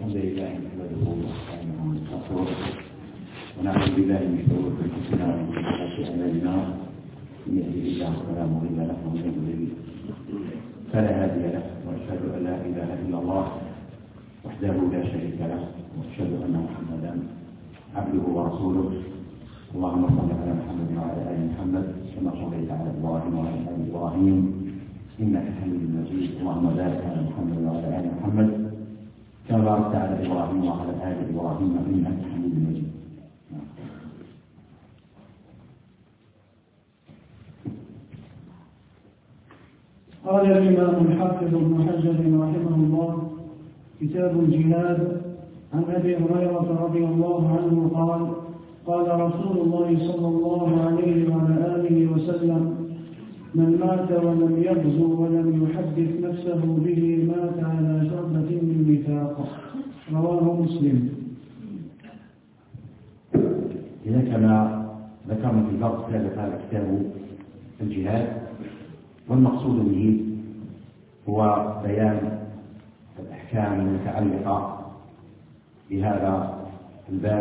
الحمد لله نحمده ونستعينه ونستغفره ونعوذ بالله من شرور انفسنا ومن سيئات اعمالنا من يهده الله فلا مضل له ومن يضلل فلا هادي له واشهد ان لا اله الا الله وحده لا شريك له واشهد ان محمدا عبده ورسوله. اللهم صل على محمد وعلى ال محمد كما صليت على ابراهيم وعلى ال ابراهيم انك حميد مجيد. اللهم بارك على محمد وعلى ال محمد كما باركت على ابراهيم وعلى ال ابراهيم انك حميد مجيد. قال الإمام الحافظ ابن حجر رحمه الله: كتاب الجهاد. عن أبي هريرة رضي الله عنه قال: قال رسول الله صلى الله عليه وعلى آله وسلم: من مات ولم يغزو ولم يحدث نفسه به مات على شربة من نفاق. رواه مسلم. إذا كما ذكرنا في الباب السابق هذا كتاب الجهاد، والمقصود به هو بيان الأحكام المتعلقة بهذا الباب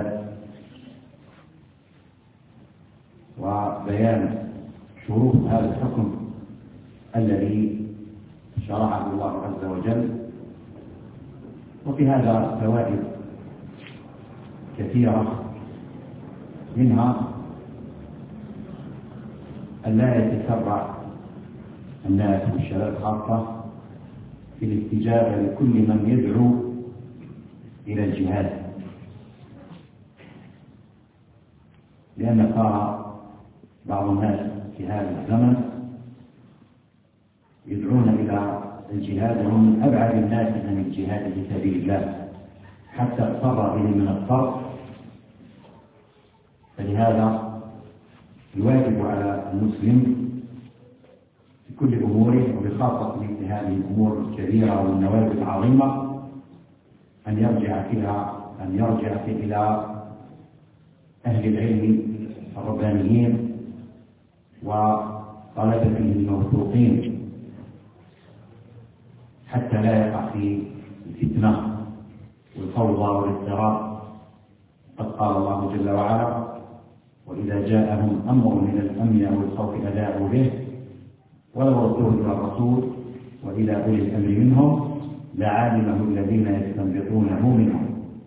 وبيان شروط هذا الحكم الذي شرعه الله عز وجل. وفي هذا فوائد كثيرة، منها أن لا يتسرع الناس والشباب خاصة في الاستجابة لكل من يدعو إلى الجهاد، لأن صار بعض الناس في هذا الزمن يدعون إلى الجهاد وهم من أبعد الناس عن الجهاد في سبيل الله، حتى اضطر به من الصرف. فلهذا الواجب على المسلم في كل أموره، وبخاصة مثل هذه الأمور الكبيرة والنوازل العظيمة، أن يرجع إلى أهل العلم الربانيين وطلبته الموثوقين، حتى لا يقع في الفتنة والفوضى والاضطراب. قد قال الله جل وعلا: وإذا جاءهم أمر من الأمن أو الخوف أذاعوا به ولو ردوه إلى الرسول وإلى أولي الأمر منهم لعلمه الذين يستنبطونه منهم.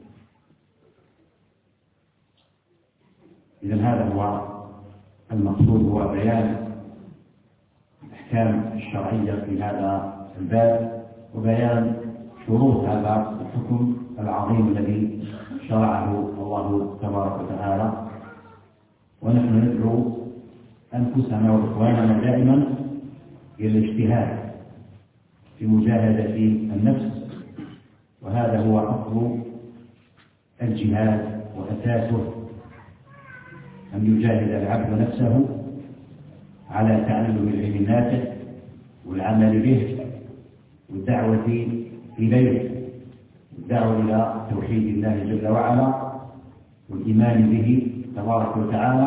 إذن هذا هو المقصود، هو بيان الأحكام الشرعية في هذا الباب وبيان شروط هذا الحكم العظيم الذي شرعه الله تبارك وتعالى. ونحن ندعو أنفسنا وإخواننا دائما إلى الاجتهاد في مجاهدة النفس، وهذا هو أصل الجهاد وأساسه، أن يجاهد العبد نفسه على تعلم العلم النافع والعمل به والدعوة إليه، والدعوة إلى توحيد الله جل وعلا والإيمان به تبارك وتعالى.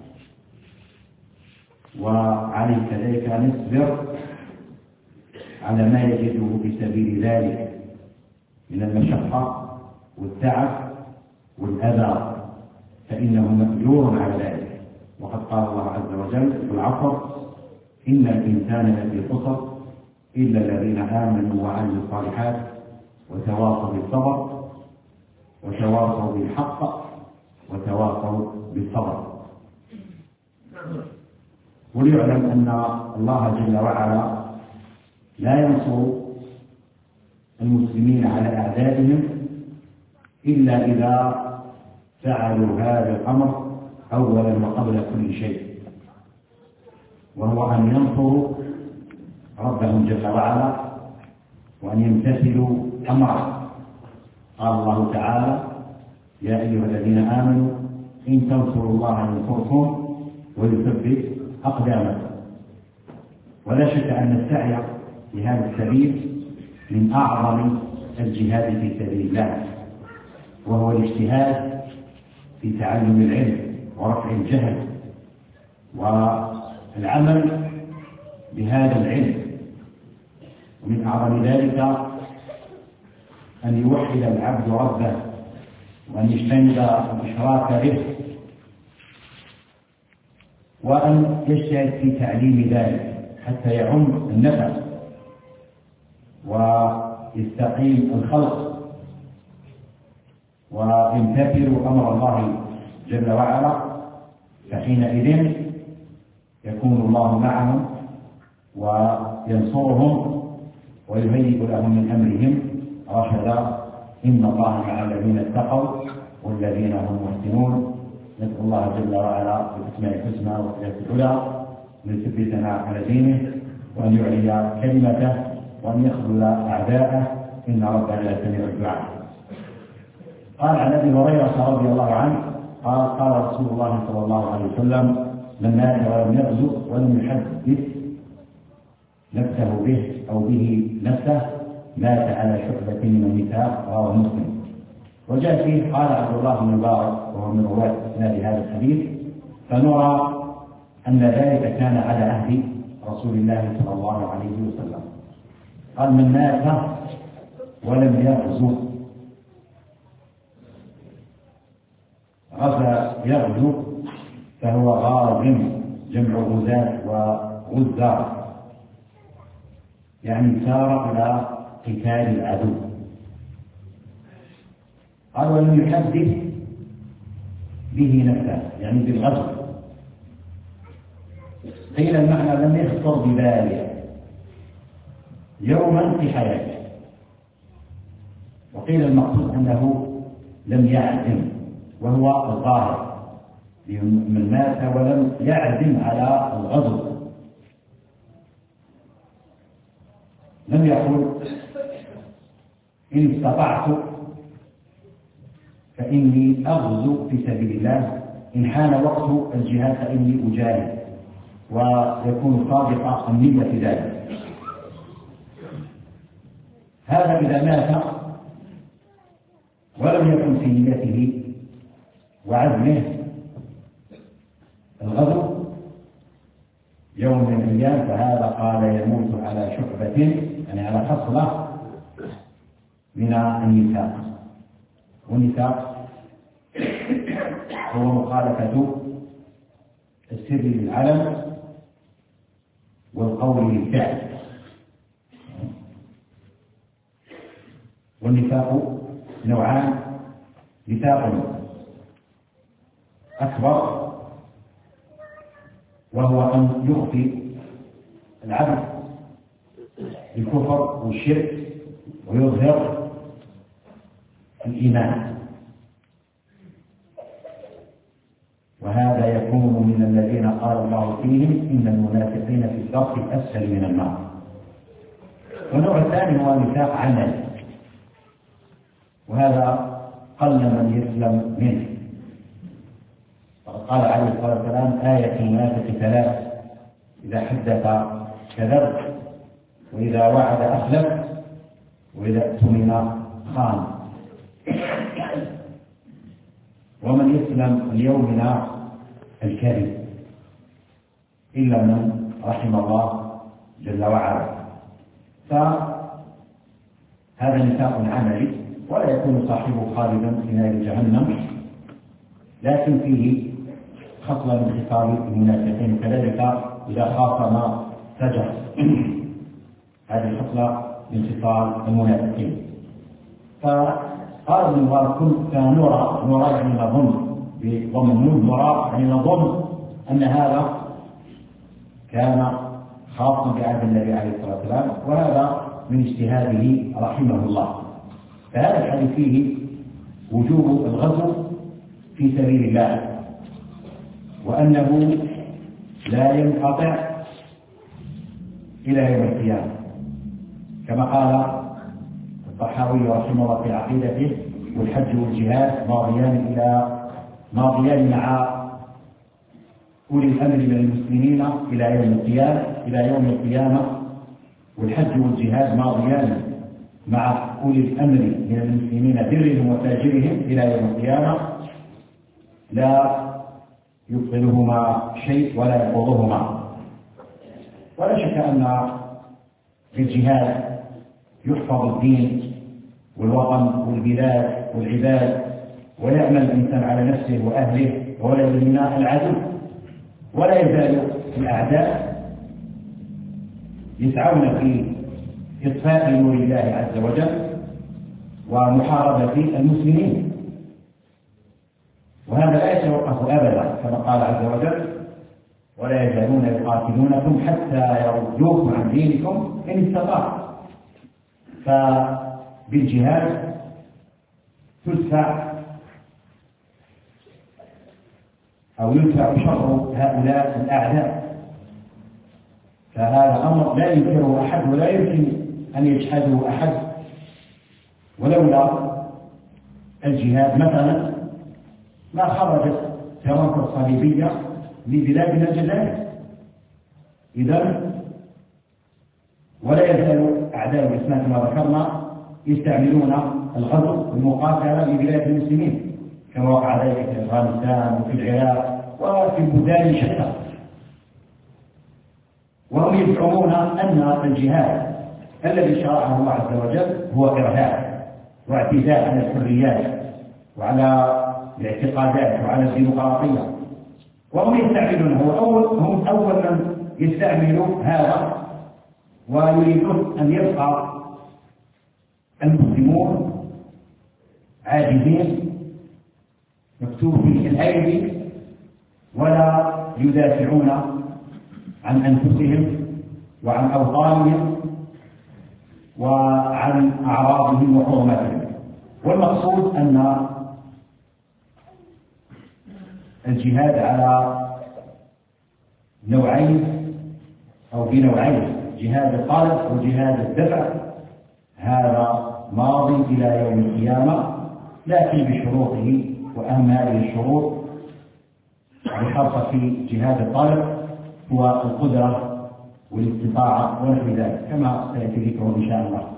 وعليك كذلك أن يصبر على ما يجده في سبيل ذلك من المشقة والتعب والأذى، فإنه مأجور على ذلك. وقد قال الله عز وجل في العصر: إن الإنسان لفي خسر إلا الذين آمنوا وعملوا الصالحات وتواصوا بالصبر وتواصوا بالحق وتواصوا بالصبر. وليعلم أن الله جل وعلا لا ينصر المسلمين على أعدائهم إلا إذا فعلوا هذا الأمر أولا وقبل كل شيء، وهو أن ينصروا ربهم جل وعلا وأن يمتثلوا أمره. قال الله تعالى: يا أيها الذين آمنوا إن تنصروا الله ينصركم ويثبت أقدامكم. ولا شك أن السعي في هذا السبيل من أعظم الجهاد في سبيل الله، وهو الاجتهاد في تعلم العلم ورفع الجهل والعمل بهذا العلم. ومن أعظم ذلك أن يوحد العبد ربه وأن يجتنب الإشراك به، وأن يجتهد في تعليم ذلك حتى يعم النفع ويستقيم الخلق ويمتثلوا أمر الله جل وعلا، فحينئذ يكون الله معهم وينصرهم ويهيئ لهم من أمرهم رشدا. إن الله مع الذين اتقوا والذين هم محسنون. نسأل الله جل وعلا باسمه الحسنى وصفاته العلى أن يثبتنا على دينه وأن يعلي كلمته وأن يخذل أعداءه، إن ربنا لسميع الدعاء. قال عن أبي هريرة رضي الله عنه قال رسول الله صلى الله عليه وسلم: من مات ولم يغزو ولم يحدث نفسه به أو به نفسه مات على شعبة من النفاق. رواه مسلم. وجاء فيه قال عبد الله بن مبارك وهو من رواة إسناد هذا الحديث: فنرى أن ذلك كان على عهد رسول الله صلى الله عليه وسلم. قال: من مات ولم يغزو. غزا يغزو فهو غاز، جمع غزاة وغزار، يعني سار إلى قتال العدو. قال: ولم يحدث به نفسه، يعني بالغزو. قيل المعنى لم يخطر بباله يوما في حياته، وقيل المقصود أنه لم يعزم، وهو الظاهر من مات ولم يعزم على الغزو. لم يقل إن استطعت فإني أغزو في سبيل الله، إن حان وقت الجهاد فإني أجاهد، ويكون صادق النية في ذلك. هذا إذا مات ولم يكن في نيته وعزمه الغزو يوم من الأيام، فهذا قال يموت على شعبة، يعني على خصلة من النفاق. والنفاق هو مخالفة السر للعلم والقول للفعل. والنفاق نوعان: نفاق أكبر وهو أن يخفي العبد الكفر والشرك ويظهر الإيمان، وهذا يكون من الذين قال الله فيهم: إن المنافقين في الدرك الأسفل من النار. والنوع الثاني هو نفاق عملي، وهذا قل من يسلم منه. قال عليه الصلاة والسلام: آية المنافق ثلاث: إذا حدث كذب، وإذا وعد أخلف، وإذا اؤتمن خان. ومن يسلم اليوم من الكذب إلا من رحم الله جل وعلا. فهذا نفاق عملي، ولا يكون صاحبه خالدا في نار جهنم، لكن فيه خصلة من خصال المنافقين، كذلك إذا خاصم فجر. هذه الخصلة من خصال المنافقين. فقال ابن مبارك: كان نرى يعني نظن بضم النون، نرى يعني نظن أن هذا كان خاصا بعهد النبي عليه الصلاة والسلام، وهذا من اجتهاده رحمه الله. فهذا الحديث فيه وجوب الغزو في سبيل الله، وأنه لا ينقطع إلى يوم القيامة، كما قال الطحاوي رحمه الله في عقيدته: والحج والجهاد ماضيان مع أولي الأمر من المسلمين إلى يوم القيامة. والحج والجهاد ماضيان مع أولي الأمر من المسلمين برهم وفاجرهم إلى يوم القيامة، لا يبطلهما شيء ولا يقضهما. ولا شك أن في الجهاد يحفظ الدين والوطن والبلاد والعباد، ويأمن الإنسان على نفسه وأهله وولد الماء العدو. ولا يزال الأعداء يسعون في إطفاء نور الله عز وجل ومحاربة المسلمين، وهذا لا يتوقف أبدا كما قال عز وجل: ولا يزالون يقاتلونكم حتى يردوكم عن دينكم إن استطاعوا. فبالجهاد تدفع أو يدفع شر هؤلاء الأعداء، فهذا أمر لا ينكره أحد ولا يمكن أن يجحده أحد. ولولا الجهاد مثلا ما خرجت فرنسا الصليبية لبلادنا الجزائر. إذن ولا يزال أعداء الإسلام كما ذكرنا يستعملون الغزو والمقاتلة لبلاد المسلمين، كما وقع ذلك في أفغانستان وفي العراق وفي بلدان شتى. وهم يزعمون أن الجهاد الذي شرعه الله عز وجل هو إرهاب واعتداء على الحريات وعلى الاعتقادات وعلى الديمقراطية، وهم يستعملونه. هم أول من يستعملوا هذا، ويريدون أن يبقى المسلمون عاجزين مكتوفي الأيدي ولا يدافعون عن أنفسهم وعن أوطانهم وعن أعراضهم وحرماتهم. والمقصود أن الجهاد على نوعين أو بنوعين: جهاد الطلب وجهاد الدفع. هذا ماضي إلى يوم القيامة، لكن بشروطه وأهم هذه الشروط الحرص في جهاد الطلب هو القدرة والاستطاعة ونحو ذلك كما سيأتي ذكره إن شاء الله.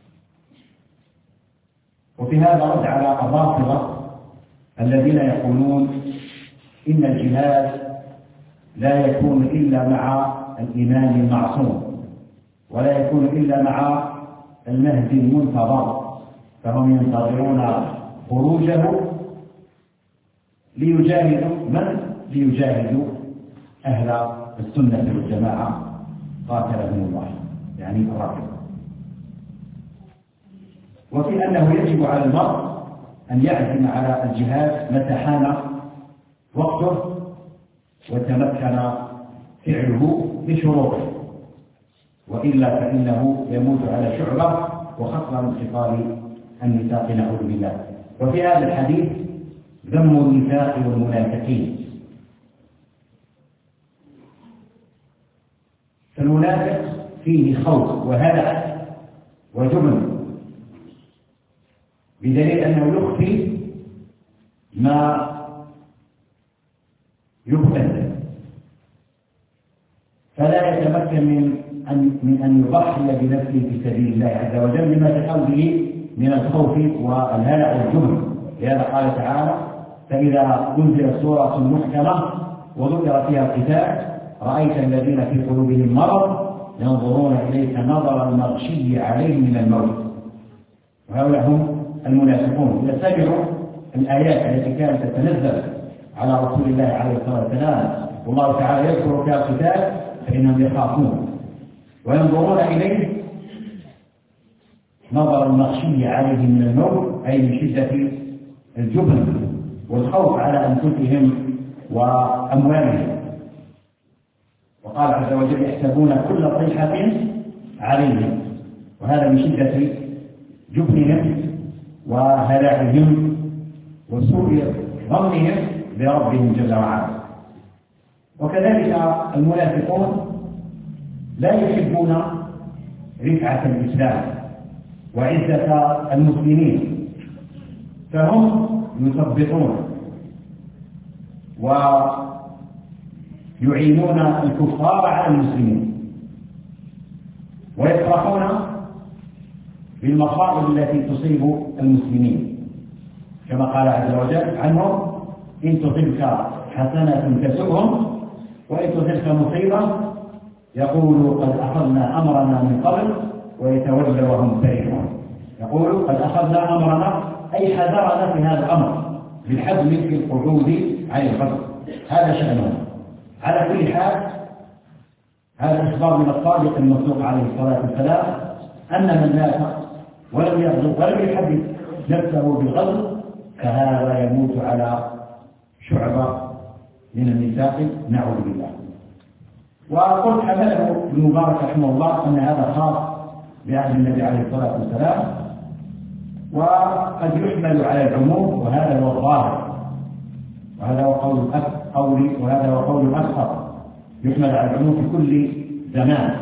وفي هذا رد على الرافضة الذين يقولون إن الجهاد لا يكون إلا مع الإمام المعصوم ولا يكون إلا مع المهدي المنتظر، فهم ينتظرون خروجه ليجاهدوا أهل السنة والجماعة قاتلهم الله، يعني الرافضة. وفي أنه يجب على المرء أن يعزم على الجهاد متى حان وقته وتمكن فعله بشروطه، وإلا فإنه يموت على شعبة وخطر من خصال النفاق نعوذ بالله. وفي هذا الحديث ذم النفاق والمنافقين. فالمنافق فيه خوف وهلع وجبن، بدليل أنه يخفي ما يبتل، فلا يتمكن من أن يضحي بنفسه في سبيل الله عز وجل لما في قلبه من الخوف والهلع والجبن. لهذا قال تعالى: فإذا أنزلت سورة محكمة وذكر فيها القتال رأيت الذين في قلوبهم مرض ينظرون إليك نظر المغشي عليهم من الموت. وهؤلاء هم المنافقون. إذا سمعوا الآيات التي كانت تتنزل على رسول الله عليه الصلاة والسلام والله تعالى يذكر فيها القتال فإنهم يخافون وينظرون إليه نظر المغشي عليهم من الموت، أي من شدة الجبن والخوف على أنفسهم وأموالهم. وقال عز وجل: يحسبون كل صيحة عليهم، وهذا من شدة جبنهم وهلاعهم وسوء ظنهم بربهم جل وعلا. وكذلك المنافقون لا يحبون رفعة الإسلام وعزة المسلمين، فهم يثبطون ويعينون الكفار على المسلمين ويفرحون بالمصائب التي تصيب المسلمين، كما قال عز وجل عنهم: إن تصبك حسنة تسؤهم وإن تصبك مصيبة يقولوا قد أخذنا أمرنا من قبل ويتولوا وهم فرحون. يقول قد أخذنا أمرنا أي حذرنا في هذا الأمر بالحزم في القعود عن الغزو، هذا شأنه. على كل حال هذا إخبار من الصادق المصدوق عليه الصلاة والسلام أن من مات ولم يغزو ولم يحدث نفسه بالغزو فهذا يموت على شعبة من النفاق نعوذ بالله. وقلت حمله ابن مبارك رحمه الله أن هذا خاص بعهد النبي عليه الصلاة والسلام، وقد يحمل على العموم، وهذا هو الظاهر، وهذا هو قول الأكثر، يحمل على العموم في كل زمان.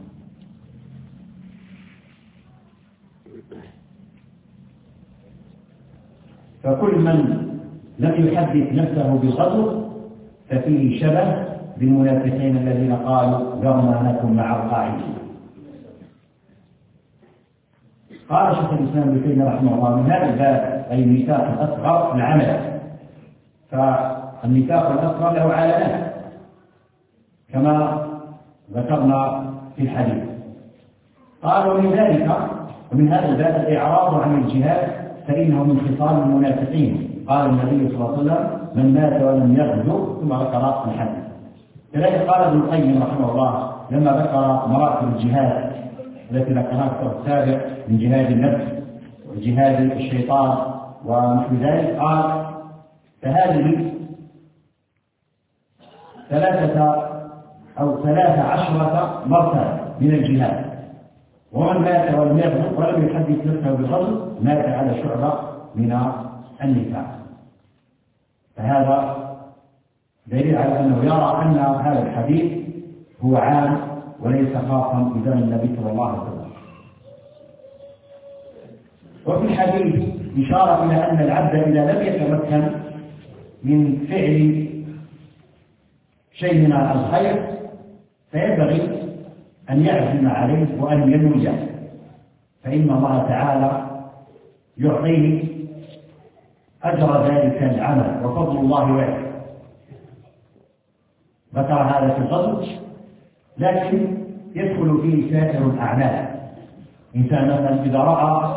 فكل من لم يحدث نفسه بالغزو ففيه شبه بالمنافقين الذين قالوا ذرنا نكن مع القاعدين. قال شيخ الإسلام ابن تيمية رحمه الله من هذا الباب أي النفاق الأصغر العمل، فالنفاق الأصغر له علامات كما ذكرنا في الحديث. قال ومن ذلك ومن هذا الباب الإعراض عن الجهاد فإنه من خصال المنافقين. قال النبي صلى الله عليه وسلم من مات ولم يغزو، ثم ذكر الحديث. كذلك قال ابن القيم رحمه الله لما ذكر مراتب الجهاد التي ذكرها في السابق من جهاد النفس وجهاد الشيطان ونحو ذلك، قال فهذه 13 مرتبة من الجهاد، ومن مات ولم يغزو ولم يحدث نفسه بالغزو مات على شعبة من النفاق. فهذا دليل على أنه يرى أن هذا الحديث هو عام وليس خاصا بزمن النبي صلى الله عليه وسلم. وفي الحديث إشارة إلى أن العبد إذا لم يتمكن من فعل شيء من الخير فينبغي أن يعزم عليه وأن ينويه، فإن الله تعالى يعطيه أجر ذلك العمل وفضل الله واسع. ذكر هذا في الغزو، لكن يدخل فيه سائر الأعمال. إنسان مثلا إذا رأى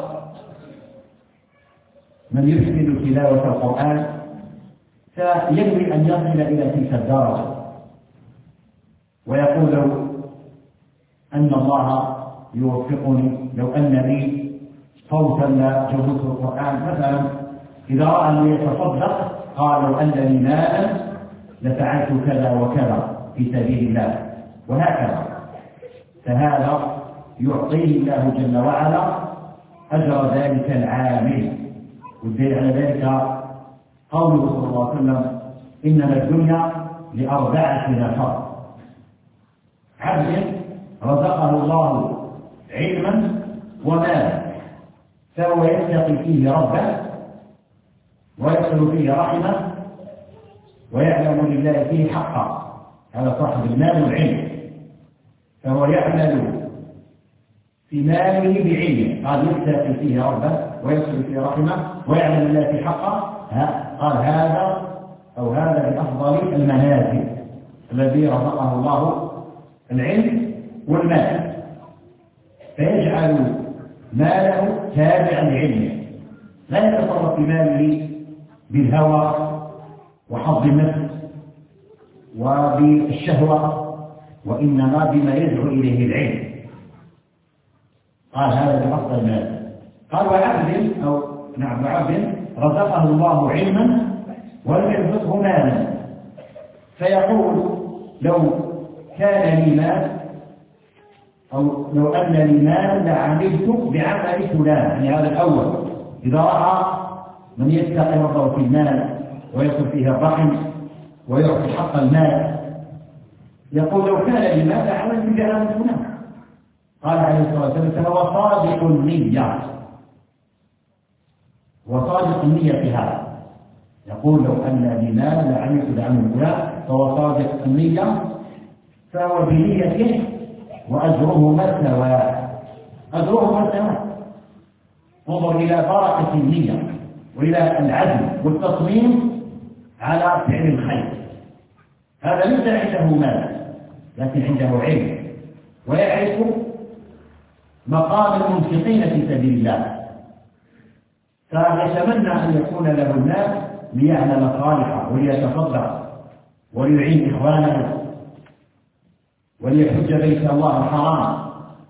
من يحسن تلاوة القرآن فينوي أن يصل إلى تلك الدرجة ويقول له أن الله يوفقني لو أن لي صوتا لجهود القرآن. مثلا إذا رأى أن يتصدق قال لو أن لي مالا لفعلت كذا وكذا في سبيل الله، وهكذا. فهذا يعطيه الله جل وعلا أجر ذلك العامل. والدليل على ذلك قوله صلى الله عليه وسلم إنما الدنيا ل4 نفر: عبد رزقه الله علما ومالا فهو يتقي فيه ربه ويصل فيه رحمه ويعلم لله فيه حقا، هذا صاحب المال والعلم، فهو يعمل في ماله بعلمه، قال يتقي فيه ربه ويصل فيه رحمه ويعلم لله فيه حقا. قال هذا بأفضل المنازل الذي رزقه الله العلم والمال، فيجعل ماله تابعا لعلمه، لا يتصرف في ماله بالهوى وحظ النفس وبالشهوة، وإنما بما يدعو إليه العلم. قال هذا بأفضل المال. قال وعبد رزقه الله علما ولم يرزقه مالا فيقول لو كان لي مال أو لو أن لي مال لعملت بعمل فلان. يعني هذا الأول إذا رأى من يتقي ربه في المال ويصل فيه الرحم ويعطي حق المال يقول لو كان لي مال لعملت بعمل فلان. قال عليه الصلاة والسلام فهو صادق النية، وصادق النية في هذا، يقول لو أن لي مال لعملت بعمل فلان، فهو صادق النية، فهو بنيته وأجرهما سواء. أجرهما سواء. انظر إلى بركة النية وإلى العزم والتصميم على فعل الخير. هذا ليس عنده مال لكن عنده علم ويعرف مقام المنفقين في سبيل الله فيتمنى أن يكون له الناس ليعمل صالحا وليتصدق وليعين إخوانه وليحج بيت الله الحرام.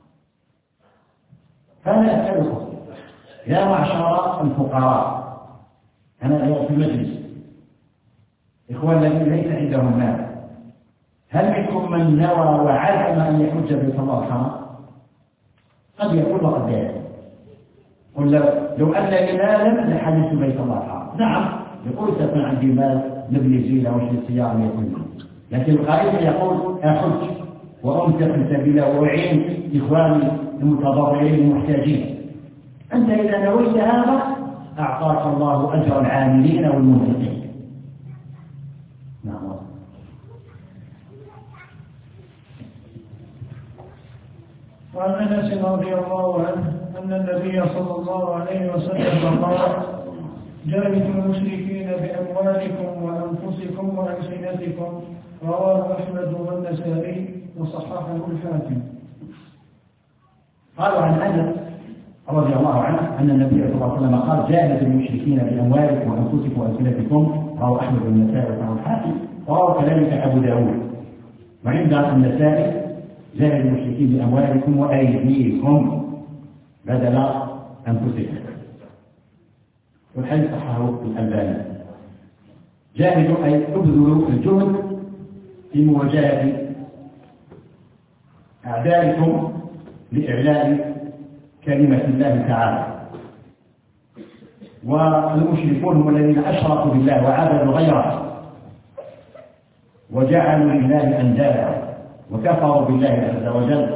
فأنا أسألكم يا معشر الفقراء، أنا اليوم في المجلس إخوان الذين ليس عندهم مال، هل منكم من نوى وعزم أن يحج بيت الله الحرام؟ قد يقول وقد لا يقول. قل لو أن لي مالا لحججت بيت الله الحرام. نعم يقول سيكون عندي مال نبني زينة واشتري سيارة يكون، لكن القريب يقول أحج وأنفق في سبيل الله وأعين إخواني المتضررين المحتاجين. أنت إذا نويت هذا أعطاك الله أجر العاملين والمنفقين. نعم. وعن أنس رضي الله عنه أن النبي صلى الله عليه وسلم قال: جاهدوا المشركين بأموالكم وأنفسكم وألسنتكم. رواه أحمد والنسائي وصححه الحاكم. قالوا عن أنس رضي الله عنه أن النبي صلى الله عليه وسلم قال: جاهدوا المشركين بأموالكم وأنفسكم وألسنتكم. رواه أحمد والنسائي وصححه الحاكم. رواه كذلك أبو داود. وعند النسائي: جاهدوا المشركين بأموالكم وأيديكم بدل أنفسكم. والحديث صححه الألباني. جاهدوا أي ابذلوا الجهد في مواجهة أعدائكم لإعلاء كلمة الله تعالى. والمشركون هم الذين أشركوا بالله وعبدوا غيره وجعلوا لله أندادا وكفروا بالله عز وجل.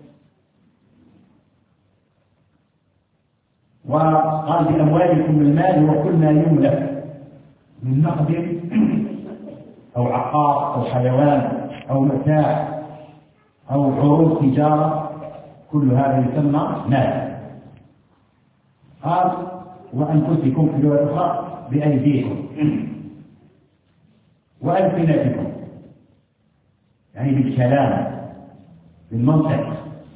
وقال: بأموالكم المال وكل ما يملك من نقد أو عقار أو حيوان أو متاع أو عروض تجارة، كل هذا يسمى مال. قال: وأنفسكم في اللغة الأخرى بأيديكم وألسنتكم، يعني بالكلام بالمنطق،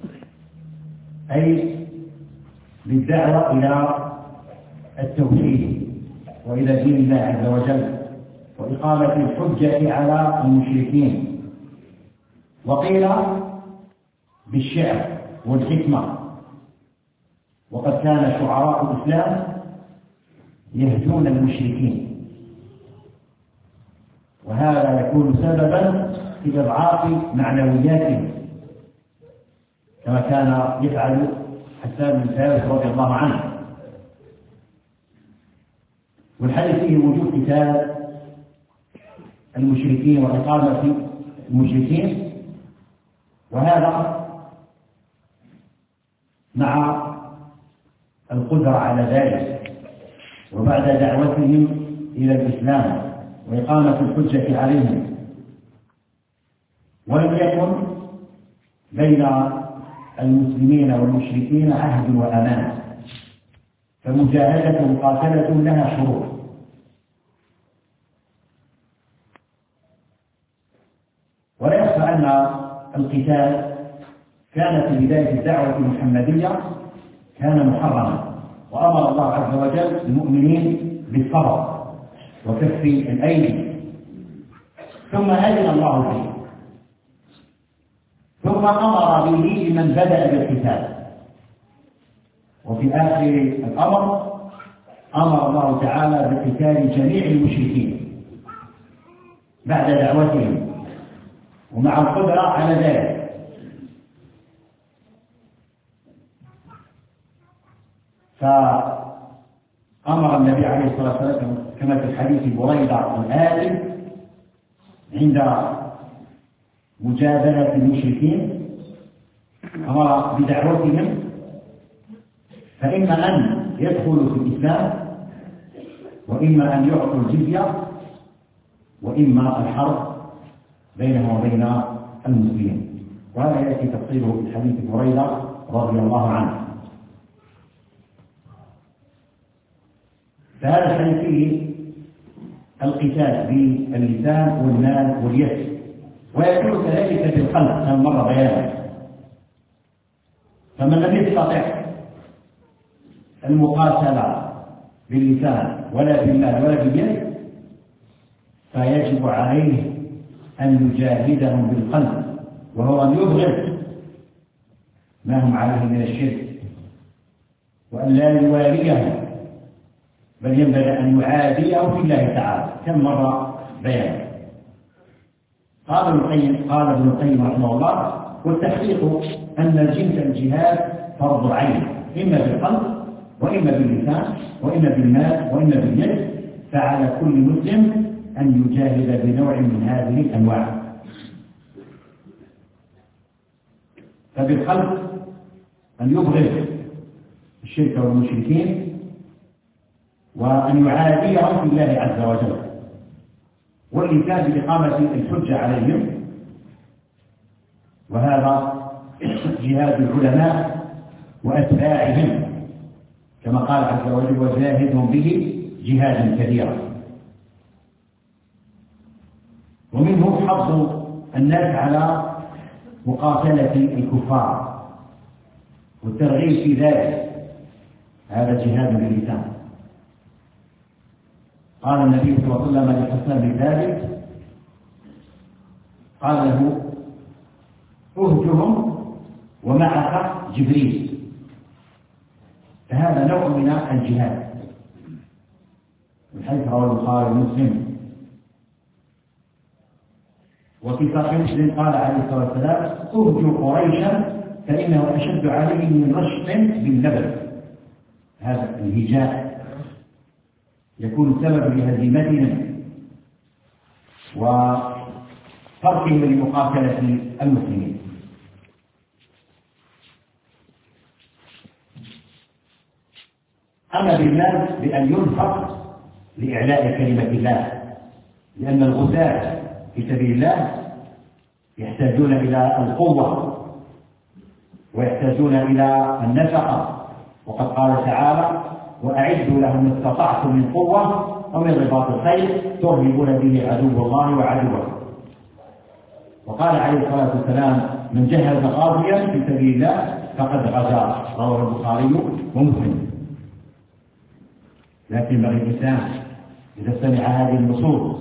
أي بالدعوة إلى التوحيد وإلى دين الله عز وجل وإقامة الحجة على المشركين. وقيل بالشعر والحكمة، وقد كان شعراء الإسلام يهجون المشركين، وهذا يكون سببا في إضعاف معنوياتهم كما كان يفعل حسان بن ثابت رضي الله عنه. والحديث فيه وجود قتال المشركين وإقامة المشركين، وهذا مع القدرة على ذلك وبعد دعوتهم إلى الإسلام وإقامة الحجة عليهم. ولم يكن بين المسلمين والمشركين عهد وأمان، فمجاهدة ومقاتلة لها شروط. ولا يخفى أن القتال كان في بداية الدعوة المحمدية كان محرما، وأمر الله عز وجل المؤمنين بالصبر وكف الأيدي، ثم أذن الله فيه، ثم أمر به لمن بدأ بالقتال. وفي آخر الأمر أمر الله تعالى بقتال جميع المشركين بعد دعوتهم ومع القدرة على ذلك. فأمر النبي عليه الصلاة والسلام كما في الحديث بريدة الآتي عند مجادلة المشركين، أمر بدعوتهم، فإما أن يدخلوا في الإسلام وإما أن يعطوا الجزية وإما الحرب بينهم وبين المسلمين. وهذا يأتي تفصيله في حديث بريدة رضي الله عنه. فهذا الحديث فيه القتال باللسان والمال واليد، ويكون كذلك في القلب كما مر بيانه. فمن لم يستطع المقاتلة باللسان ولا بالمال ولا باليد، فيجب عليه أن يجاهدهم بالقلب، وهو أن يبغض ما هم عليه من الشرك، وأن لا يواليهم، بل ينبغي أن يعاديه في الله تعالى، كم مرة بيان. قال ابن القيم رحمه الله: والتحقيق أن جنس الجهاد فرض عين، إما بالقلب وإما باللسان وإما بالمال وإما باليد، فعلى كل مسلم أن يجاهد بنوع من هذه الأنواع. فبالقلب أن يبغض الشرك والمشركين وأن يعاديهم في الله عز وجل، واللسان بإقامة الحجة عليهم، وهذا جهاد العلماء وأتباعهم، كما قال عز وجل: وجاهدهم به جهادا كبيرا. ومنه حظ الناس على مقاتلة الكفار والترغيب في ذلك، هذا جهاد باللسان. قال النبي صلى الله عليه وسلم لحسان بن ثابت، قال له: اهجهم ومعك جبريل. فهذا نوع من الجهاد، من حيث رواه البخاري ومسلم. وفي صحيح مسلم قال عليه الصلاه والسلام: اهجوا قريشا فانه اشد عليهم من رشق باللبن. هذا الهجاء يكون سبب لهزيمتهم وتركهم لمقاتله المسلمين. أما بالمال بأن ينفق لإعلاء كلمة الله، لأن الغزاة في سبيل الله يحتاجون إلى القوة ويحتاجون إلى النفقة، وقد قال تعالى: وأعدوا لهم ما استطعتم من قوة ومن رباط الخيل ترهبون به عدو الله وعدوه. وقال عليه الصلاة والسلام: من جهز غازيا في سبيل الله فقد غزا، رواه البخاري ومسلم. لكن ينبغي الإنسان إذا سمع هذه النصوص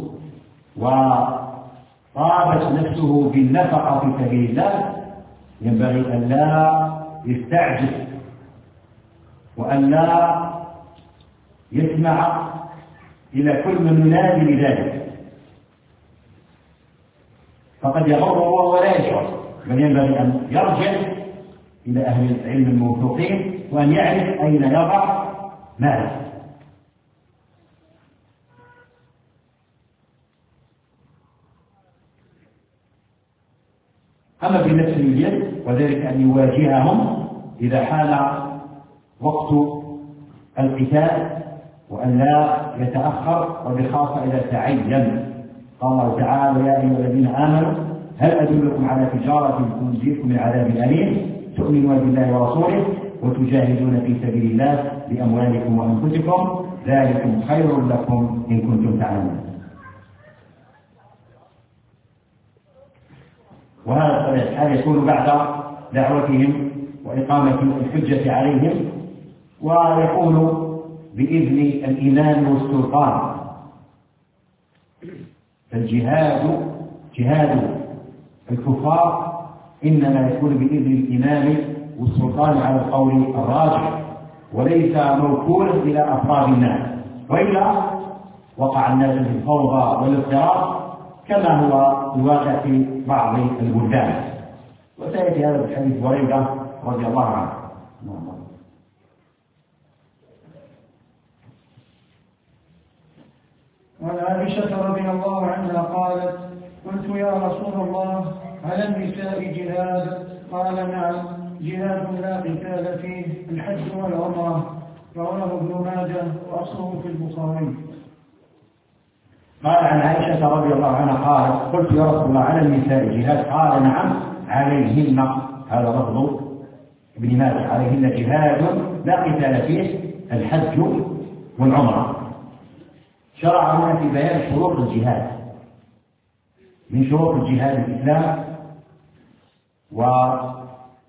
وطابت نفسه بالنفقة في سبيل الله، ينبغي أن لا يستعجل وأن لا يسمع إلى كل من ينادي بذلك، فقد يغر وهو لا يشعر، بل ينبغي أن يرجع إلى أهل العلم الموثوقين وأن يعرف أين يضع ماله. أما بالنفس اليد، وذلك أن يواجههم إذا حال وقت القتال وأن لا يتأخر، وبخاصة إذا تعين. قال الله تعالى: يا أيها الذين آمنوا هل أدلكم على تجارة تنجيكم من عذاب أليم تؤمنون بالله ورسوله وتجاهدون في سبيل الله بأموالكم وأنفسكم ذلكم خير لكم إن كنتم تعلمون. وهذا الحال يكون بعد دعوتهم وإقامة الحجة عليهم، ويكون بإذن الإمام والسلطان. فالجهاد جهاد الكفار إنما يكون بإذن الإمام والسلطان على القول الراجح، وليس موكولا إلى أفراد الناس، وإلا وقع الناس في الفوضى والاضطراب كما هو الواقع في بعض البلدان. وسيأتي هذا الحديث بريدة رضي الله عنه. وعن عائشة رضي الله عنها قالت: قلت يا رسول الله على النساء جهاد؟ قال: نعم، جهاد لا قتال فيه، الحج والعمرة. رواه ابن ماجه وأصله في البخاري. قال عن عائشة رضي الله عنها قالت: قلت يا رسول الله على النساء جهاد؟ قال: نعم، عليهن. هذا لفظ ابن ماجه: عليهن جهاد لا قتال فيه، الحج والعمرة. شرع هنا في بيان شروط الجهاد. من شروط الجهاد الإسلام وأن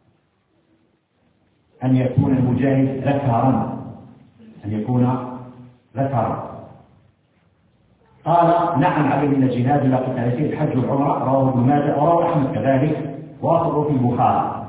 يكون المجاهد ذكرا، أن يكون ذكر. قال نعم عليهن الجهاد إلى قتالتين الحج والعمرة، رواه ابن ماجه ورواه أحمد كذلك وأخذه في البخاري.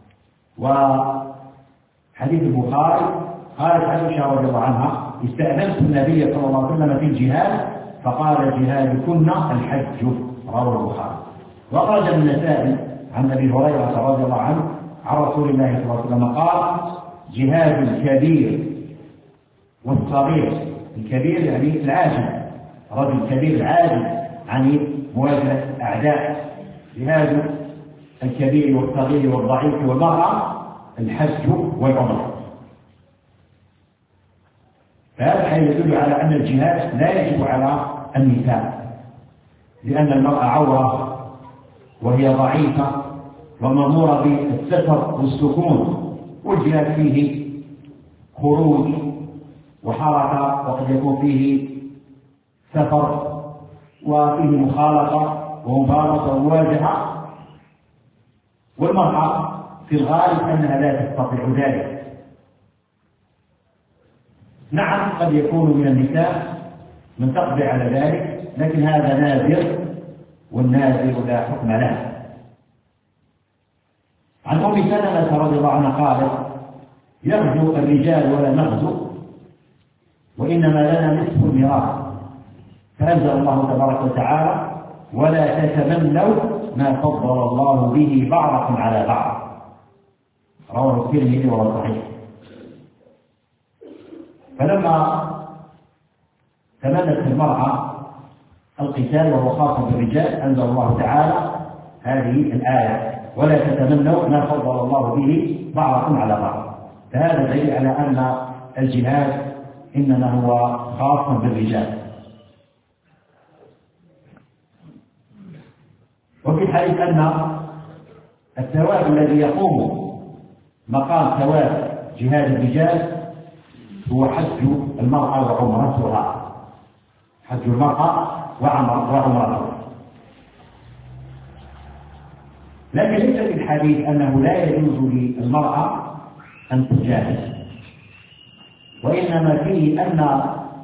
وحديث البخاري قالت عائشة رضي الله عنها استأذنت النبي صلى الله عليه وسلم في الجهاد فقال جهادكن الحج، رواه البخاري. وأخرج النسائي عن أبي هريرة رضي الله عنه عن رسول الله صلى الله عليه وسلم قال جهاد الكبير والصغير، الكبير يعني العاجز، رجل كبير العاجز عن مواجهة أعداء، جهاد الكبير والصغير والضعيف والمرأة الحج والعمرة. فهذا الحديث يدل على أن الجهاد لا يجب على النساء، لأن المرأة عورة وهي ضعيفة ومأمورة بالستر والسكون، والجهاد فيه خروج وحركة وقد يكون فيه سفر وفيه مخالطة ومبارزة ومواجهة، والمرأة في الغالب أنها لا تستطيع ذلك. نعم قد يكون من النساء من تقضي على ذلك، لكن هذا نادر، والنادر لا حكم له. عن أم سلمة رضي الله عنها قالت يغزو الرجال ولا نغزو وإنما لنا نصف الميراث، فأنزل الله تبارك وتعالى ولا تتمنوا ما فضل الله به بعضكم على بعض، رواه الترمذي وهو صحيح. فلما تمنت المرأة القتال وهو خاص بالرجال أنزل الله تعالى هذه الآية ولا تتمنوا ما فضل الله به بعضكم على بعض. فهذا دليل على أن الجهاد إنما هو خاص بالرجال. وفي الحديث أن الثواب الذي يقوم مقام ثواب جهاد الرجال هو حج المرأة وعمرتها، حج المرأة وعمرتها. لكن ليس في الحديث أنه لا يجوز للمرأة أن تجاهد، وإنما فيه أن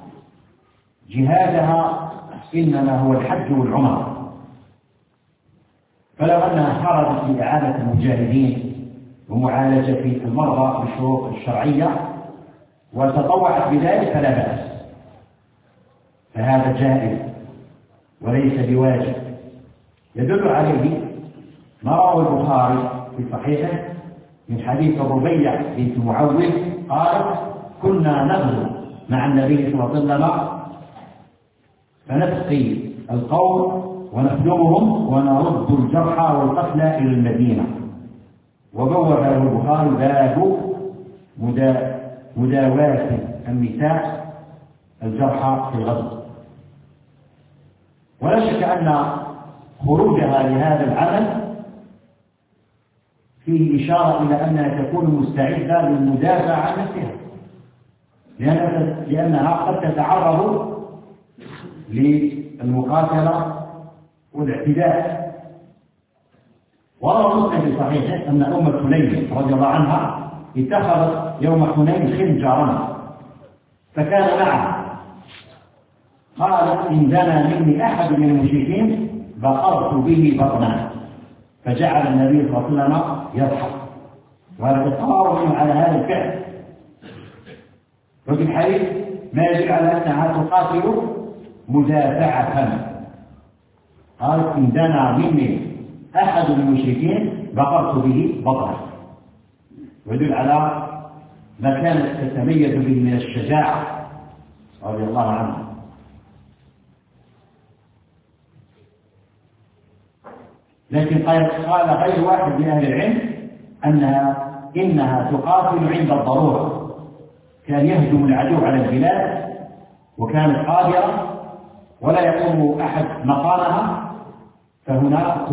جهادها إنما هو الحج والعمرة. فلو أنها خرجت لإعانة المجاهدين ومعالجة المرضى بالشروط الشرعية وتطوعت بذلك فلا بأس، فهذا جائز وليس بواجب. يدل عليه ما رواه البخاري في صحيحه من حديث الربيع بنت معوذ قالت كنا نغزو مع النبي صلى الله عليه وسلم فنسقي القوم ونخدمهم ونرد الجرحى والقتلى إلى المدينة. وبوب له البخاري باب مداواة النساء الجرحى في الغزو. ولا شك أن خروجها لهذا العمل فيه إشارة إلى أنها تكون مستعدة للمدافع عن نفسها، لأنها قد تتعرض للمقاتلة والاعتداء. وروى مسلم في صحيحه أن أم سليم رضي الله عنها اتخذت يوم حنين خنجرا فكان معها، قالت إن دنا مني أحد من المشركين بقرت به بطنه، فجعل النبي صلى الله عليه وسلم يضحك، وهذا التطاور منه على هذا الفعل. وفي الحديث ما يدل على أنها تقاتل مدافعة، قالت إن دنا مني أحد من المشركين بقرت به بطنه، ويدل على ما كانت تتميز به من الشجاعة رضي الله عنها. لكن قال غير واحد من أهل العلم إنها تقاتل عند الضرورة، كان يهجم العدو على البلاد وكانت قادرة ولا يقوم أحد مقامها، فهنا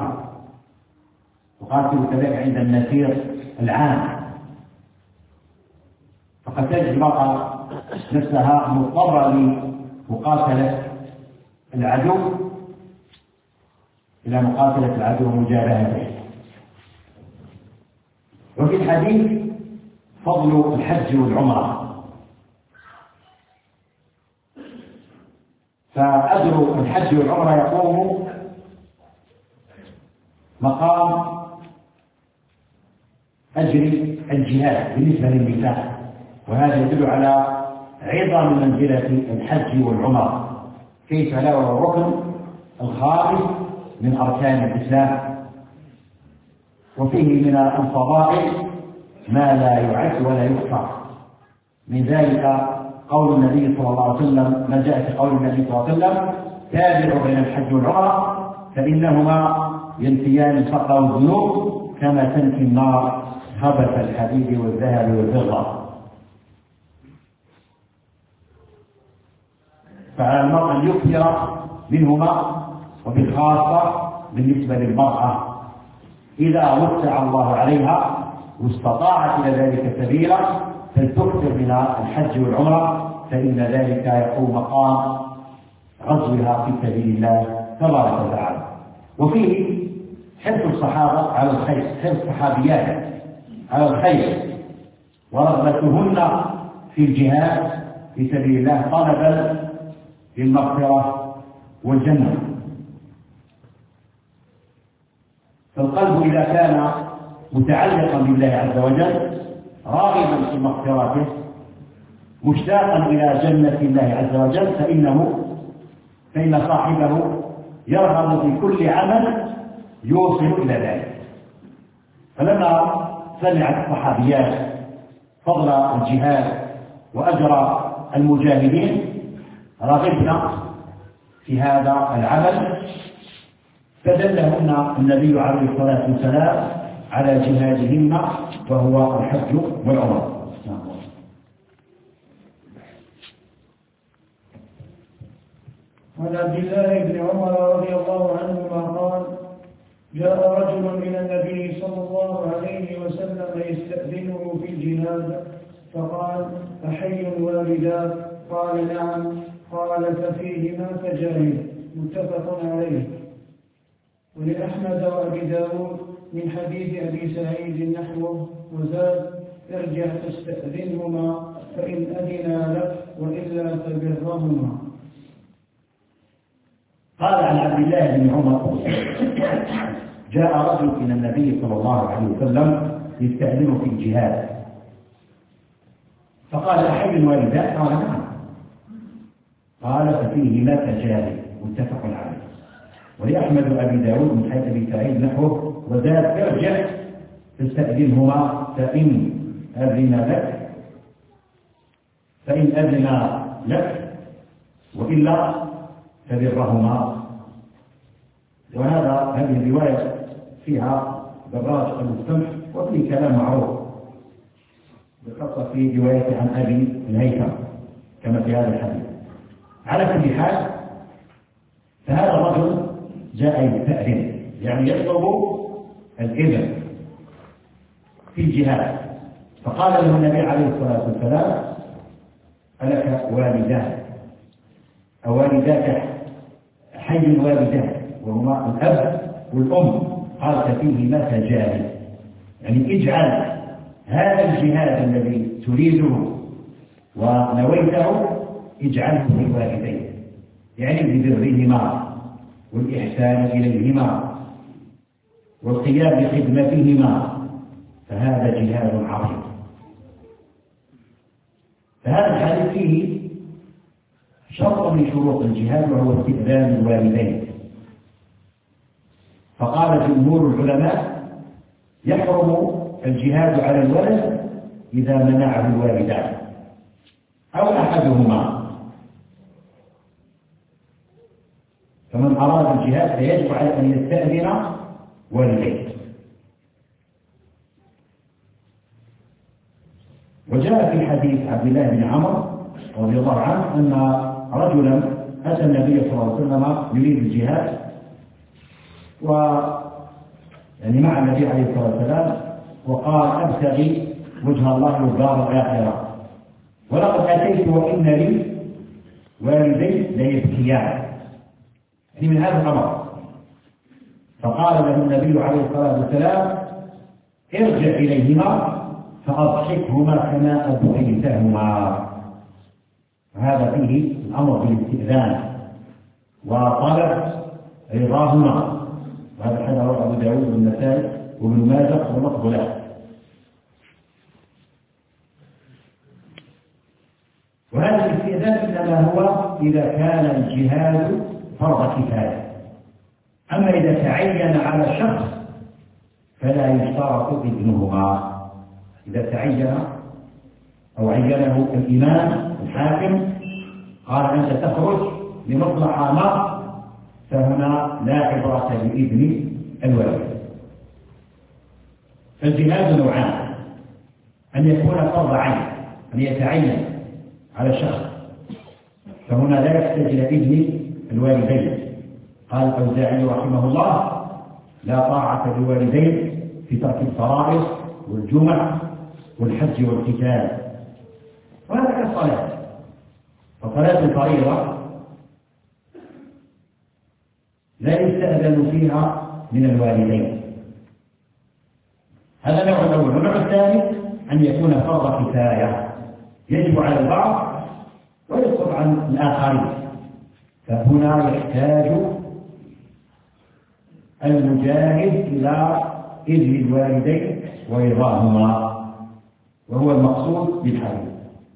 تقاتل كذلك عند النفير العام. فقد تجد المرأة نفسها مضطرة لمقاتلة العدو إلى مقاتلة العدو ومجابهته. وفي الحديث فضل الحج والعمرة، فأجر الحج والعمرة يقوم مقام أجر الجهاد بالنسبة للنساء، وهذا يدل على عظم منزلة الحج والعمرة، كيف لا وهو الركن الخامس من أركان الإسلام، وفيه من الفضائل ما لا يعد ولا يحصى. من ذلك قول النبي صلى الله عليه وسلم، ما جاء في قول النبي صلى الله عليه وسلم: تابعوا بين الحج والعمرة فإنهما ينفيان الفقر والذنوب كما تنفي النار خبث الحديد والذهب والفضة. فعلى المرء أن يكثر منهما، وبالخاصة بالنسبة للمرأة إذا وسع الله عليها واستطاعت إلى ذلك سبيلا فلتكثر من الحج والعمرة، فإن ذلك يقوم مقام غزوها في سبيل الله تبارك وتعالى. وفيه حث الصحابة على الخير، حث الصحابيات على الخير ورغبتهن في الجهاد في سبيل الله طلبا للمغفرة والجنة. فالقلب إذا كان متعلقا بالله عز وجل راغبا في مغفرته مشتاقا إلى جنة الله عز وجل فإن صاحبه يرغب في كل عمل يوصل إلى ذلك. فلما سمعت الصحابيات فضل الجهاد وأجر المجاهدين رغبنا في هذا العمل، فدلهن النبي عليه الصلاة والسلام على جهادهن وهو الحج والعمرة. عن عبد الله بن عمر رضي الله عنهما قال: جاء رجل من النبي صلى الله عليه وسلم يستأذنه في الجهاد فقال: أحي والداك؟ قال: نعم. قال: ففيهما فجاهد. متفق عليه. ولأحمد وأبي داود من حديث أبي سعيد نحوه وزاد: ارجع فاستأذنهما فإن أذنا لك وإلا فبرهما. قال عن عبد الله بن عمر: جاء رجل إلى النبي صلى الله عليه وسلم يستأذن في الجهاد فقال: أحي والداك؟ قال: نعم. قال: ففيهما فجاهد. متفق عليه. ولأحمد وأبي داود من حيث أبي سعيد نحوه وزاد: ارجع فاستأذنهما فإن أذن لك وإلا فبرهما. هذه الرواية فيها دراج المستمع وفيه كلام معروف، بخاصة في رواية عن أبي الهيثم كما في هذا الحديث. على كل حال فهذا الرجل جاء يستأذن، يعني يطلب الإذن في الجهاد، فقال له النبي عليه الصلاة والسلام: ألك والدان؟ أوالداك حي والداك؟ وهما الأب والأم. قال: ففيهما فجاهد، يعني اجعل هذا الجهاد الذي تريده ونويته اجعله للوالدين، يعني ببرهما والإحسان إليهما والقيام بخدمتهما، فهذا جهاد عظيم. فهذا الحديث فيه شرط من شروط الجهاد وهو استئذان الوالدين. فقال جمهور العلماء: يحرم الجهاد على الولد إذا منعه الوالدان أو أحدهما، فمن أراد الجهاد فيجب على أن يستأذن والديه. وجاء في حديث عبد الله بن عمر رضي الله عنه أن رجلا أتى النبي صلى الله عليه وسلم يريد الجهاد يعني مع النبي عليه الصلاة والسلام، وقال: أبتغي وجه الله والدار الآخرة، ولقد أتيت وإن لي والدي ليبكيان، يعني من هذا الأمر. فقال له النبي عليه الصلاة والسلام: ارجع إليهما فأضحكهما كما أبكيتهما. وهذا فيه الأمر بالاستئذان وطلب رضاهما، وهذا حدث أبو داود والنسائي وابن ماجه واللفظ له. وهذا الاستئذان إنما هو إذا كان الجهاد فرض كفاية، أما إذا تعين على شخص فلا يشترط إذنهما. إذا تعين أو عينه الإمام الحاكم قال أنت تخرج لمصلحة ما، فهنا لا عبرة بإذن الوالد. فالجهاد نوعان: أن يكون فرض عين، أن يتعين على شخص، فهنا لا يحتاج إلى إذن الوالدين. قال الأوزاعي رحمه الله: لا طاعة للوالدين في ترك الفرائض والجمع والحج والقتال. وهذا كالصلاة، فصلاة الفريضة لا يستأذن فيها من الوالدين. هذا النوع الأول. والنوع الثاني أن يكون فرض كفاية، يجب على البعض ويسقط عن الآخرين، فهنا يحتاج المجاهد إلى إذن الوالدين ورضاهما، وهو المقصود بالحديث.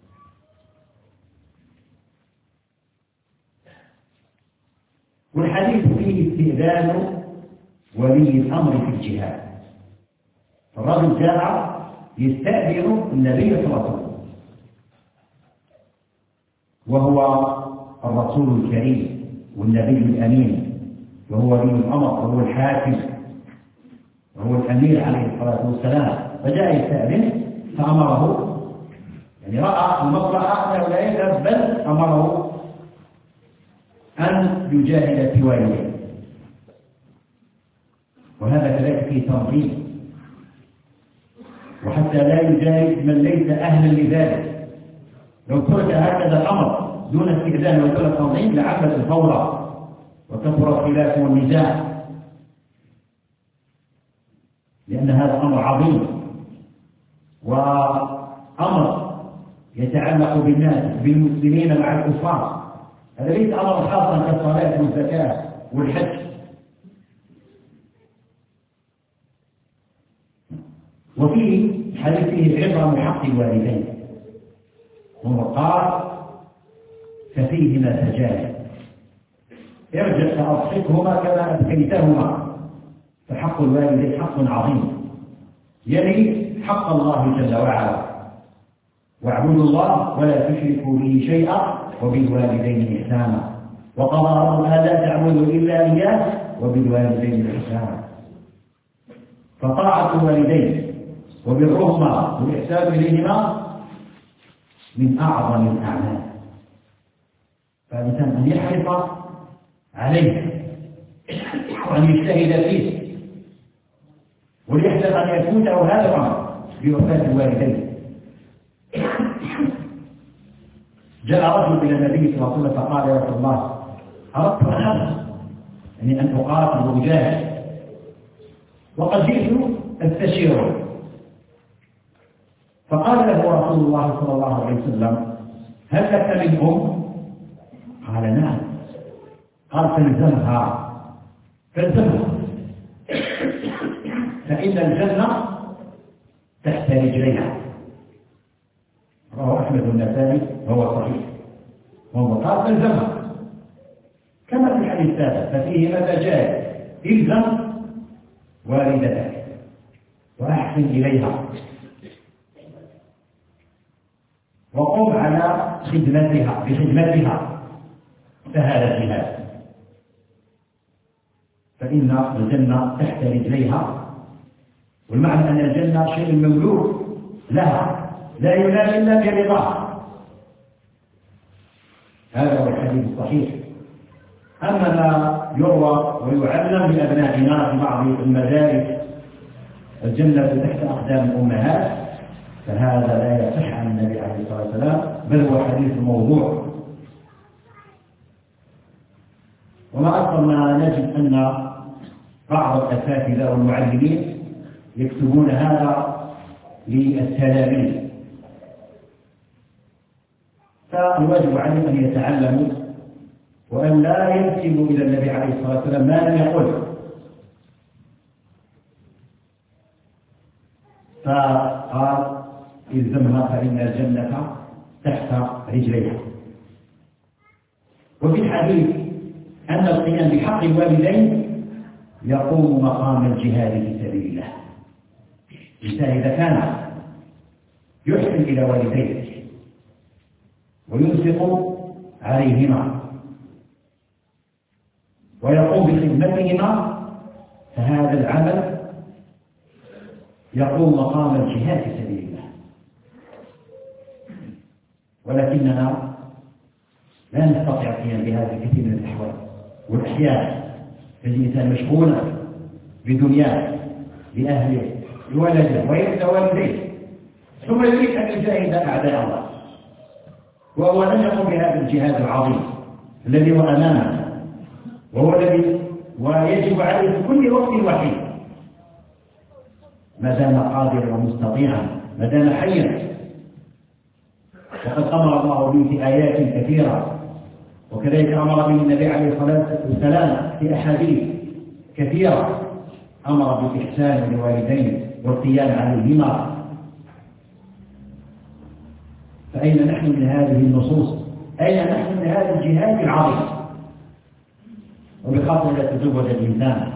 والحديث فيه استئذان ولي الأمر في الجهاد. الرجل جاء يستأذن النبي صلى الله عليه وسلم، وهو الرسول الكريم والنبي الأمين، وهو ولي الأمر وهو الحاكم وهو الأمير عليه الصلاة والسلام، فجاء يستأذن فأمره، يعني رأى المصلحة أنه لا يذهب، بل أمره أن يجاهد في والديه. وهذا كذلك فيه ترغيب، وحتى لا يجاهد من ليس أهلا لذلك. لو ترك هكذا الأمر دون استئذان ودون تنظيم لعبت الفوضى وكثر الخلاف والنزاع، لأن هذا أمر عظيم وأمر يتعلق بالناس بالمسلمين مع الكفار. هذا ليس أمر خاصا كالصلاة والزكاة والحج. وفيه حديثه عبرة من حق الوالدين، هو قال: ففيهما سجايا ارجع فأضحكهما كما أبكيتهما، فحق الوالدين حق عظيم يلي حق الله جل وعلا: واعبدوا الله ولا تشركوا به شيئا وبالوالدين إحسانا، وقضى ربنا لا تعبدوا إلا إياه وبالوالدين إحسانا. فطاعة الوالدين وبرهما والإحسان إليهما من أعظم الأعمال، فالإنسان أن يحرص عليه وأن يجتهد فيه، وليحذر أن يفوته هذا الأمر بوفاة الوالدين. جاء رجل إلى النبي صلى الله عليه وسلم فقال: يا رسول الله، أردت أن أقاتل وأجاهد، وقد جئت أستشيره. فقال له رسول الله صلى الله عليه وسلم: هل لك من أم؟ قال: نعم. قال: فالزمها فإن الجنة تحت رجليها. رواه أحمد والنسائي وهو صحيح. وهو قال: فالزمها كما في الحديث السابق: ففيه مزاجات، الزم والدتك وأحسن إليها، وقم على بخدمتها سهالتها، فإن الجنة تحت رجليها. والمعنى أن الجنة شيء مملوك لها لا ينال إلا برضاها. هذا هو الحديث الصحيح. أما ما يروى ويعلم لأبنائنا في بعض المدارس الجنة تحت أقدام الأمهات، فهذا لا يصح عن النبي عليه الصلاة والسلام، بل هو حديث موضوع. وما أكثر ما نجد أن بعض الأساتذة والمعلمين يكتبون هذا للتلاميذ، فالواجب عليهم أن يتعلموا وأن لا ينسبوا إلى النبي عليه الصلاة والسلام ما لم يقل. فقال الزمها فإن الجنة تحت رجليها. وفي الحديث أن القيام بحق الوالدين يقوم مقام الجهاد في سبيل الله. الإنسان إذا كان يحسن إلى والديه وينفق عليهما ويقوم بخدمتهما فهذا العمل يقوم مقام الجهاد في سبيل الله. ولكننا لا نستطيع القيام بهذا في كثير من الأحوال والأحيان. الإنسان مشغولا بدنياه بأهله بولده ويحدى والديه ثم يريد أن يجاهد أعداء الله وهو لم يقم بهذا الجهاد العظيم الذي هو أمامنا وهو الذي ويجب عليه في كل وقت وحيد ما دام قادرا ومستطيعا ما دام حيا. وقد أمر الله به في آيات كثيرة وكذلك أمر به النبي عليه الصلاة والسلام في أحاديث كثيرة أمر بالإحسان للوالدين والقيام عليهما. فأين نحن من هذه النصوص؟ أين نحن من هذا الجهاد العظيم؟ وبخاصة إذا تزوج الإنسان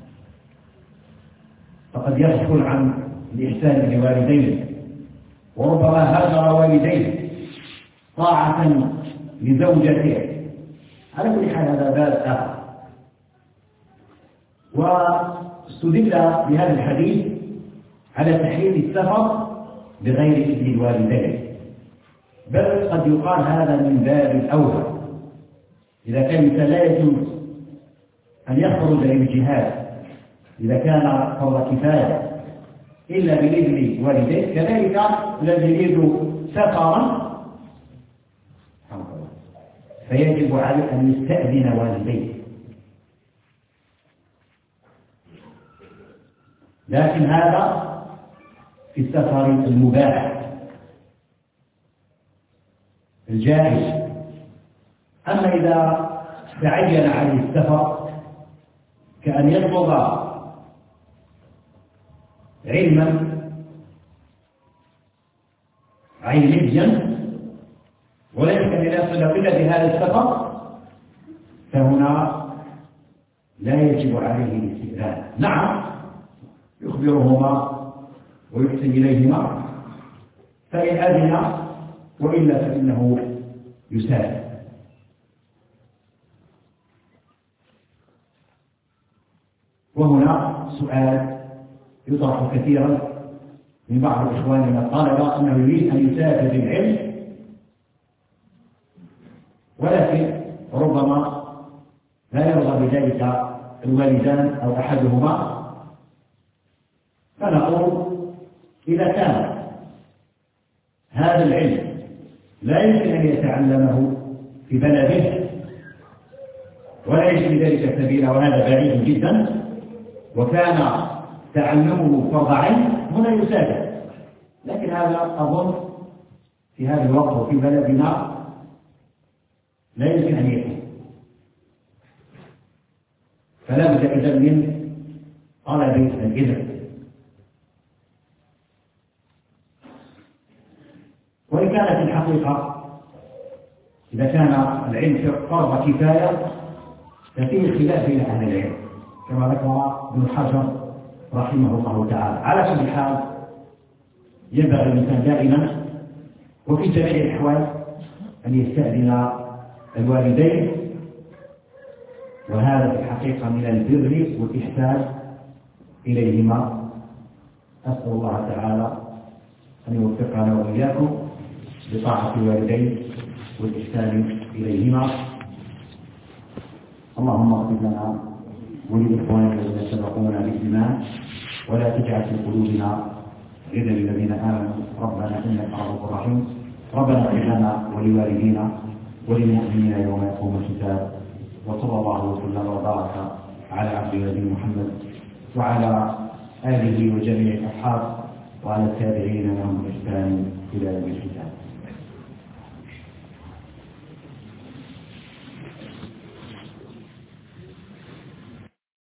فقد يغفل عن الإحسان لوالديه وربما هاجر والديه طاعة لزوجته. على كل حال هذا باب آخر. واستدل بهذا الحديث على تحريم السفر بغير إذن الوالدين، بل قد يقال هذا من باب الأولى. إذا كان لا يجوز أن يخرج للجهاد إذا كان فرض كفاية إلا بإذن والديه، كذلك الذي يريد سفرا فيجب عليه أن يستأذن والديه. لكن هذا في السفر المباح الجائز. أما إذا تعين عليه السفر كأن يطلب علما علميا ولا يمكن أن يصل إلا بهذا السفر فهنا لا يجب عليه الاستئذان. نعم يخبرهما ويحسن إليهما فإن أذن وإلا فإنه يسافر. وهنا سؤال يطرح كثيرا من بعض إخواننا الطلبة أنه يريد أن يسافر بالعلم ولكن ربما لا يرضى بذلك الوالدان أو أحدهما. فنقول إذا كان هذا العلم لا يمكن أن يتعلمه في بلده ولا يجد ذلك سبيلا وهذا بعيد جدا وكان تعلمه فرض عين هنا يسافر. لكن هذا أظن في هذا الوقت وفي بلدنا لا يمكن أن يكون. فلا بد إذن من طلب الإذن. وإن كانت الحقيقة إذا كان العلم فرض كفاية ففيه خلاف بين أهل العلم كما ذكر ابن حجر رحمه الله تعالى. على كل حال ينبغي الإنسان دائما وفي جميع الأحوال أن يستأذن الوالدين، وهذا في الحقيقة من البر والإحسان إليهما. أسأل الله تعالى أن يوفقنا وإياكم بطاعة الوالدين والإحسان إليهما. اللهم اغفر لنا ولإخواننا الذين سبقونا بالإيمان ولا تجعل في قلوبنا غلا للذين آمنوا ربنا إنك رؤوف رحيم. ربنا اغفر لنا ولوالدينا وللمؤمنين يوم يقوم الحساب. وصلى الله وسلم وبارك على عبد نبينا محمد وعلى آله وجميع الأصحاب وعلى التابعين لهم بإحسان إلى يوم الدين.